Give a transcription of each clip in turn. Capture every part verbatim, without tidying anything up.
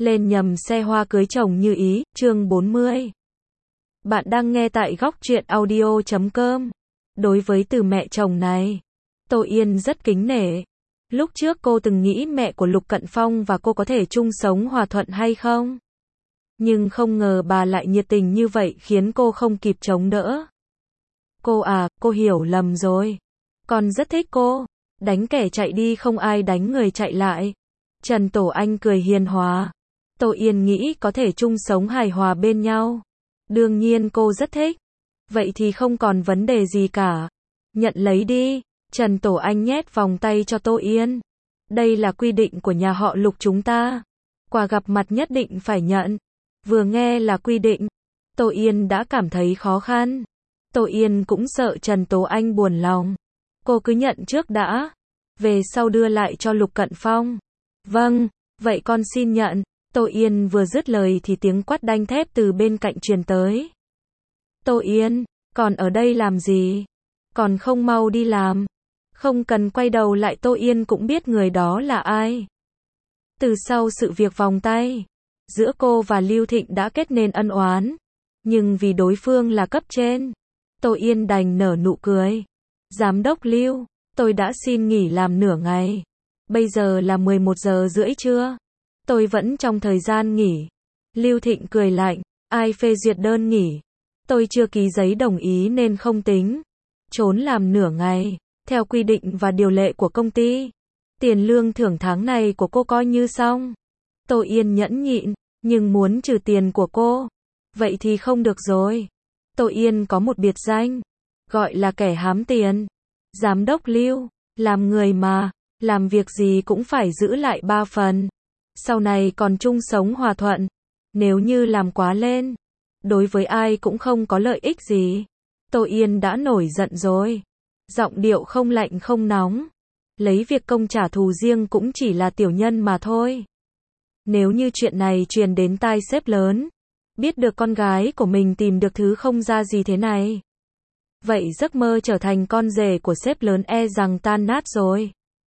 Lên nhầm xe hoa cưới chồng như ý, chương bốn mươi. Bạn đang nghe tại góc truyện audio chấm com. Đối với từ mẹ chồng này, Tô Yên rất kính nể. Lúc trước cô từng nghĩ mẹ của Lục Cận Phong và cô có thể chung sống hòa thuận hay không. Nhưng không ngờ bà lại nhiệt tình như vậy khiến cô không kịp chống đỡ. Cô à, cô hiểu lầm rồi. Con rất thích cô. Đánh kẻ chạy đi không ai đánh người chạy lại. Trần Tổ Anh cười hiền hòa. Tô Yên nghĩ có thể chung sống hài hòa bên nhau. Đương nhiên cô rất thích. Vậy thì không còn vấn đề gì cả. Nhận lấy đi. Trần Tổ Anh nhét vòng tay cho Tô Yên. Đây là quy định của nhà họ Lục chúng ta. Quà gặp mặt nhất định phải nhận. Vừa nghe là quy định, Tô Yên đã cảm thấy khó khăn. Tô Yên cũng sợ Trần Tố Anh buồn lòng. Cô cứ nhận trước đã. Về sau đưa lại cho Lục Cận Phong. Vâng, vậy con xin nhận. Tô Yên vừa dứt lời thì tiếng quát đanh thép từ bên cạnh truyền tới. Tô Yên, còn ở đây làm gì? Còn không mau đi làm. Không cần quay đầu lại, Tô Yên cũng biết người đó là ai. Từ sau sự việc vòng tay, giữa cô và Lưu Thịnh đã kết nên ân oán. Nhưng vì đối phương là cấp trên, Tô Yên đành nở nụ cười. Giám đốc Lưu, tôi đã xin nghỉ làm nửa ngày. Bây giờ là mười một giờ rưỡi trưa. Tôi vẫn trong thời gian nghỉ. Lưu Thịnh cười lạnh. Ai phê duyệt đơn nghỉ? Tôi chưa ký giấy đồng ý nên không tính. Trốn làm nửa ngày. Theo quy định và điều lệ của công ty, tiền lương thưởng tháng này của cô coi như xong. Tô Yên nhẫn nhịn. Nhưng muốn trừ tiền của cô, vậy thì không được rồi. Tô Yên có một biệt danh, gọi là kẻ hám tiền. Giám đốc Lưu, làm người mà, làm việc gì cũng phải giữ lại ba phần. Sau này còn chung sống hòa thuận. Nếu như làm quá lên, đối với ai cũng không có lợi ích gì. Tô Yên đã nổi giận rồi. Giọng điệu không lạnh không nóng. Lấy việc công trả thù riêng cũng chỉ là tiểu nhân mà thôi. Nếu như chuyện này truyền đến tai sếp lớn, biết được con gái của mình tìm được thứ không ra gì thế này, vậy giấc mơ trở thành con rể của sếp lớn e rằng tan nát rồi.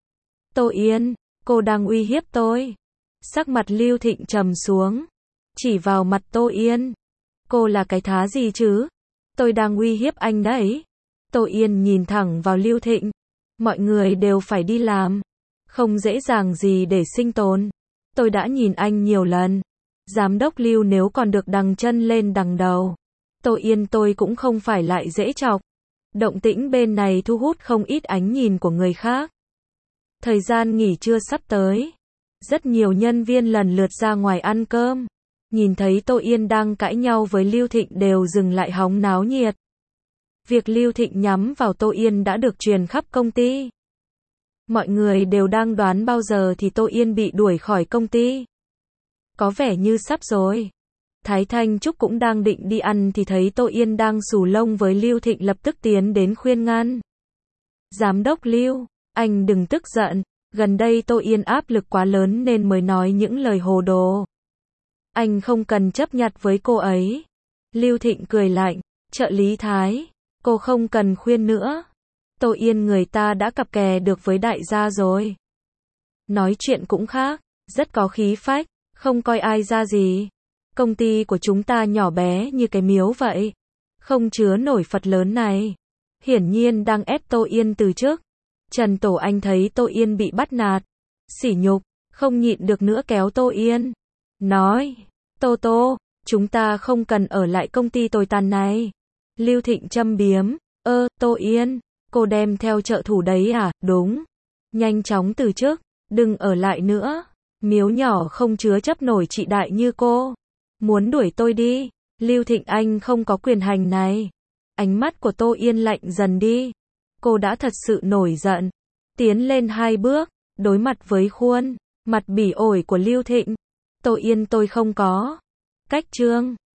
Tô Yên, cô đang uy hiếp tôi. Sắc mặt Lưu Thịnh trầm xuống, chỉ vào mặt Tô Yên. Cô là cái thá gì chứ? Tôi đang uy hiếp anh đấy. Tô Yên nhìn thẳng vào Lưu Thịnh. Mọi người đều phải đi làm. Không dễ dàng gì để sinh tồn. Tôi đã nhìn anh nhiều lần. Giám đốc Lưu nếu còn được đằng chân lên đằng đầu, Tô Yên tôi cũng không phải lại dễ chọc. Động tĩnh bên này thu hút không ít ánh nhìn của người khác. Thời gian nghỉ trưa sắp tới. Rất nhiều nhân viên lần lượt ra ngoài ăn cơm. Nhìn thấy Tô Yên đang cãi nhau với Lưu Thịnh đều dừng lại hóng náo nhiệt. Việc Lưu Thịnh nhắm vào Tô Yên đã được truyền khắp công ty. Mọi người đều đang đoán bao giờ thì Tô Yên bị đuổi khỏi công ty. Có vẻ như sắp rồi. Thái Thanh Trúc cũng đang định đi ăn thì thấy Tô Yên đang xù lông với Lưu Thịnh, lập tức tiến đến khuyên ngăn. Giám đốc Lưu, anh đừng tức giận. Gần đây Tô Yên áp lực quá lớn nên mới nói những lời hồ đồ. Anh không cần chấp nhặt với cô ấy. Lưu Thịnh cười lạnh. Trợ lý Thái, cô không cần khuyên nữa. Tô Yên người ta đã cặp kè được với đại gia rồi. Nói chuyện cũng khác, rất có khí phách, không coi ai ra gì. Công ty của chúng ta nhỏ bé như cái miếu vậy, không chứa nổi Phật lớn này. Hiển nhiên đang ép Tô Yên từ chức. Trần Tổ Anh thấy Tô Yên bị bắt nạt, sỉ nhục, không nhịn được nữa kéo Tô Yên. Nói, Tô Tô, chúng ta không cần ở lại công ty tồi tàn này. Lưu Thịnh châm biếm, ơ, Tô Yên, cô đem theo trợ thủ đấy à? Đúng. Nhanh chóng từ chức, đừng ở lại nữa. Miếu nhỏ không chứa chấp nổi chị đại như cô. Muốn đuổi tôi đi. Lưu Thịnh anh không có quyền hành này. Ánh mắt của Tô Yên lạnh dần đi. Cô đã thật sự nổi giận. Tiến lên hai bước, đối mặt với khuôn mặt bỉ ổi của Lưu Thịnh. Tô Yên tôi không có cách trương.